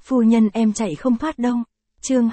Phu nhân em chạy không thoát đâu. Chương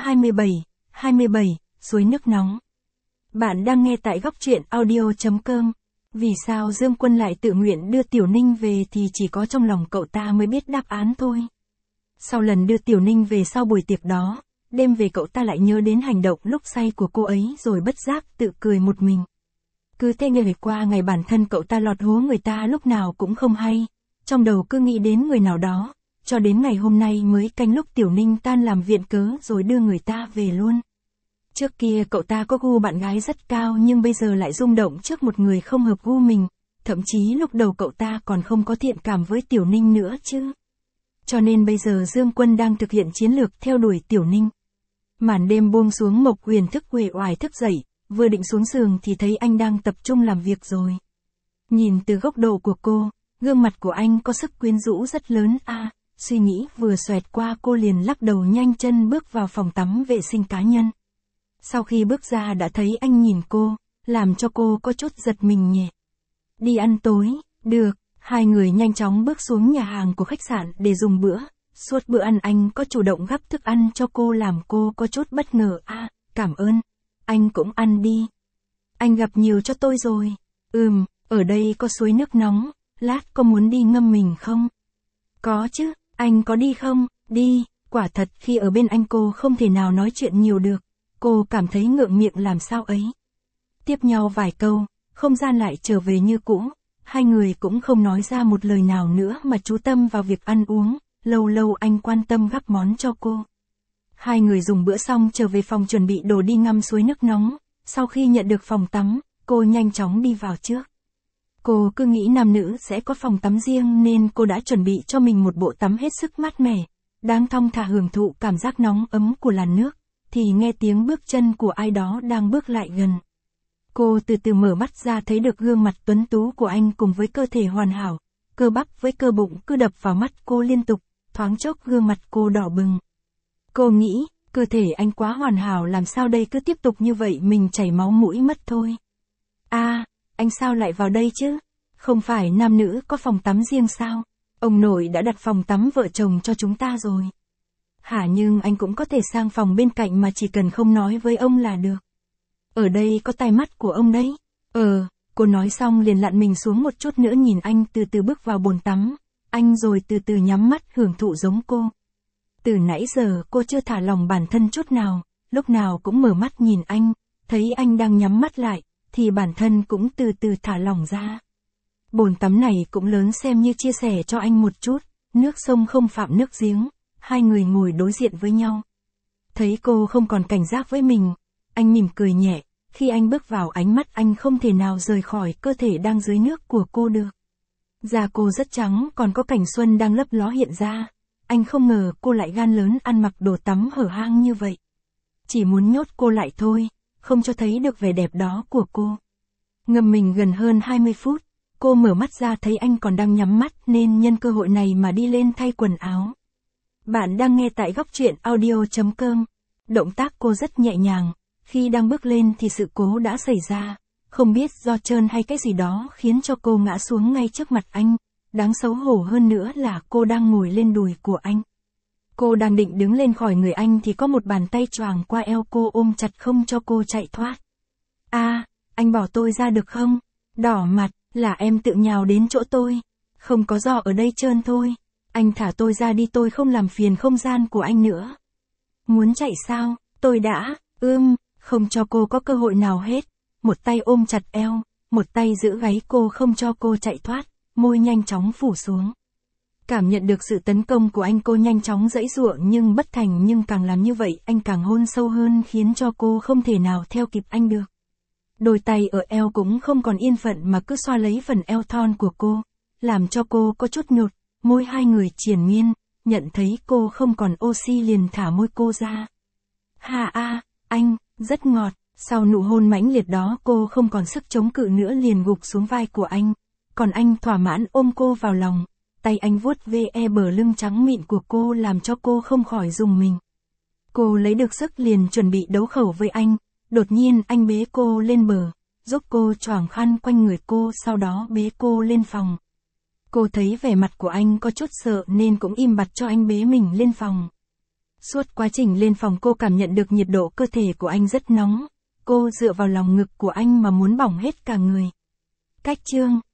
27, suối nước nóng. Bạn đang nghe tại góc truyện audio.com. Vì sao Dương Quân lại tự nguyện đưa Tiểu Ninh về thì chỉ có trong lòng cậu ta mới biết đáp án thôi. Sau lần đưa Tiểu Ninh về sau buổi tiệc đó, đêm về cậu ta lại nhớ đến hành động lúc say của cô ấy rồi bất giác tự cười một mình. Cứ thế ngày qua ngày bản thân cậu ta lọt hố người ta lúc nào cũng không hay, trong đầu cứ nghĩ đến người nào đó, cho đến ngày hôm nay mới canh lúc Tiểu Ninh tan làm viện cớ rồi đưa người ta về luôn. Trước kia cậu ta có gu bạn gái rất cao nhưng bây giờ lại rung động trước một người không hợp gu mình, thậm chí lúc đầu cậu ta còn không có thiện cảm với Tiểu Ninh nữa chứ. Cho nên bây giờ Dương Quân đang thực hiện chiến lược theo đuổi Tiểu Ninh. Màn đêm buông xuống, Mộc Huyền thức uể oải thức dậy, vừa định xuống giường thì thấy anh đang tập trung làm việc rồi. Nhìn từ góc độ của cô, gương mặt của anh có sức quyến rũ rất lớn suy nghĩ vừa xoẹt qua cô liền lắc đầu nhanh chân bước vào phòng tắm vệ sinh cá nhân. Sau khi bước ra đã thấy anh nhìn cô, làm cho cô có chút giật mình nhẹ. Đi ăn tối, được, hai người nhanh chóng bước xuống nhà hàng của khách sạn để dùng bữa. Suốt bữa ăn anh có chủ động gắp thức ăn cho cô làm cô có chút bất ngờ. Cảm ơn, anh cũng ăn đi. Anh gặp nhiều cho tôi rồi. Ở đây có suối nước nóng, lát có muốn đi ngâm mình không? Có chứ, anh có đi không? Đi, quả thật khi ở bên anh cô không thể nào nói chuyện nhiều được. Cô cảm thấy ngượng miệng làm sao ấy. Tiếp nhau vài câu, không gian lại trở về như cũ. Hai người cũng không nói ra một lời nào nữa mà chú tâm vào việc ăn uống. Lâu lâu anh quan tâm gắp món cho cô. Hai người dùng bữa xong trở về phòng chuẩn bị đồ đi ngâm suối nước nóng. Sau khi nhận được phòng tắm, cô nhanh chóng đi vào trước. Cô cứ nghĩ nam nữ sẽ có phòng tắm riêng nên cô đã chuẩn bị cho mình một bộ tắm hết sức mát mẻ. Đang thong thả hưởng thụ cảm giác nóng ấm của làn nước, thì nghe tiếng bước chân của ai đó đang bước lại gần. Cô từ từ mở mắt ra thấy được gương mặt tuấn tú của anh cùng với cơ thể hoàn hảo, cơ bắp với cơ bụng cứ đập vào mắt cô liên tục, thoáng chốc gương mặt cô đỏ bừng. Cô nghĩ, cơ thể anh quá hoàn hảo làm sao đây cứ tiếp tục như vậy mình chảy máu mũi mất thôi. Anh sao lại vào đây chứ? Không phải nam nữ có phòng tắm riêng sao? Ông nội đã đặt phòng tắm vợ chồng cho chúng ta rồi. Hả, nhưng anh cũng có thể sang phòng bên cạnh mà chỉ cần không nói với ông là được. Ở đây có tai mắt của ông đấy. Cô nói xong liền lặn mình xuống một chút nữa nhìn anh từ từ bước vào bồn tắm. Anh rồi từ từ nhắm mắt hưởng thụ giống cô. Từ nãy giờ cô chưa thả lòng bản thân chút nào, lúc nào cũng mở mắt nhìn anh, thấy anh đang nhắm mắt lại, thì bản thân cũng từ từ thả lỏng ra. Bồn tắm này cũng lớn xem như chia sẻ cho anh một chút, nước sông không phạm nước giếng, hai người ngồi đối diện với nhau. Thấy cô không còn cảnh giác với mình, anh mỉm cười nhẹ, khi anh bước vào ánh mắt anh không thể nào rời khỏi cơ thể đang dưới nước của cô được. Da cô rất trắng còn có cảnh xuân đang lấp ló hiện ra, anh không ngờ cô lại gan lớn ăn mặc đồ tắm hở hang như vậy. Chỉ muốn nhốt cô lại thôi, không cho thấy được vẻ đẹp đó của cô. Ngâm mình gần hơn 20 phút, cô mở mắt ra thấy anh còn đang nhắm mắt nên nhân cơ hội này mà đi lên thay quần áo. Bạn đang nghe tại góc truyện audio.com. Động tác cô rất nhẹ nhàng, khi đang bước lên thì sự cố đã xảy ra, không biết do trơn hay cái gì đó khiến cho cô ngã xuống ngay trước mặt anh, đáng xấu hổ hơn nữa là cô đang ngồi lên đùi của anh. Cô đang định đứng lên khỏi người anh thì có một bàn tay choàng qua eo cô ôm chặt không cho cô chạy thoát. Anh bỏ tôi ra được không? Đỏ mặt, là em tự nhào đến chỗ tôi. Không có giò ở đây trơn thôi. Anh thả tôi ra đi, tôi không làm phiền không gian của anh nữa. Muốn chạy sao? Tôi đã, không cho cô có cơ hội nào hết. Một tay ôm chặt eo, một tay giữ gáy cô không cho cô chạy thoát, môi nhanh chóng phủ xuống. Cảm nhận được sự tấn công của anh cô nhanh chóng giãy giụa nhưng bất thành, nhưng càng làm như vậy anh càng hôn sâu hơn khiến cho cô không thể nào theo kịp anh được. Đôi tay ở eo cũng không còn yên phận mà cứ xoa lấy phần eo thon của cô, làm cho cô có chút nhột, môi hai người triền miên, nhận thấy cô không còn oxy liền thả môi cô ra. Anh, rất ngọt, sau nụ hôn mãnh liệt đó cô không còn sức chống cự nữa liền gục xuống vai của anh, còn anh thỏa mãn ôm cô vào lòng. Tay anh vuốt ve bờ lưng trắng mịn của cô làm cho cô không khỏi rùng mình. Cô lấy được sức liền chuẩn bị đấu khẩu với anh, đột nhiên anh bế cô lên bờ, giúp cô choàng khăn quanh người cô sau đó bế cô lên phòng. Cô thấy vẻ mặt của anh có chút sợ nên cũng im bặt cho anh bế mình lên phòng, Suốt quá trình lên phòng cô cảm nhận được nhiệt độ cơ thể của anh rất nóng. Cô dựa vào lòng ngực của anh mà muốn bỏng hết cả người. Cách chương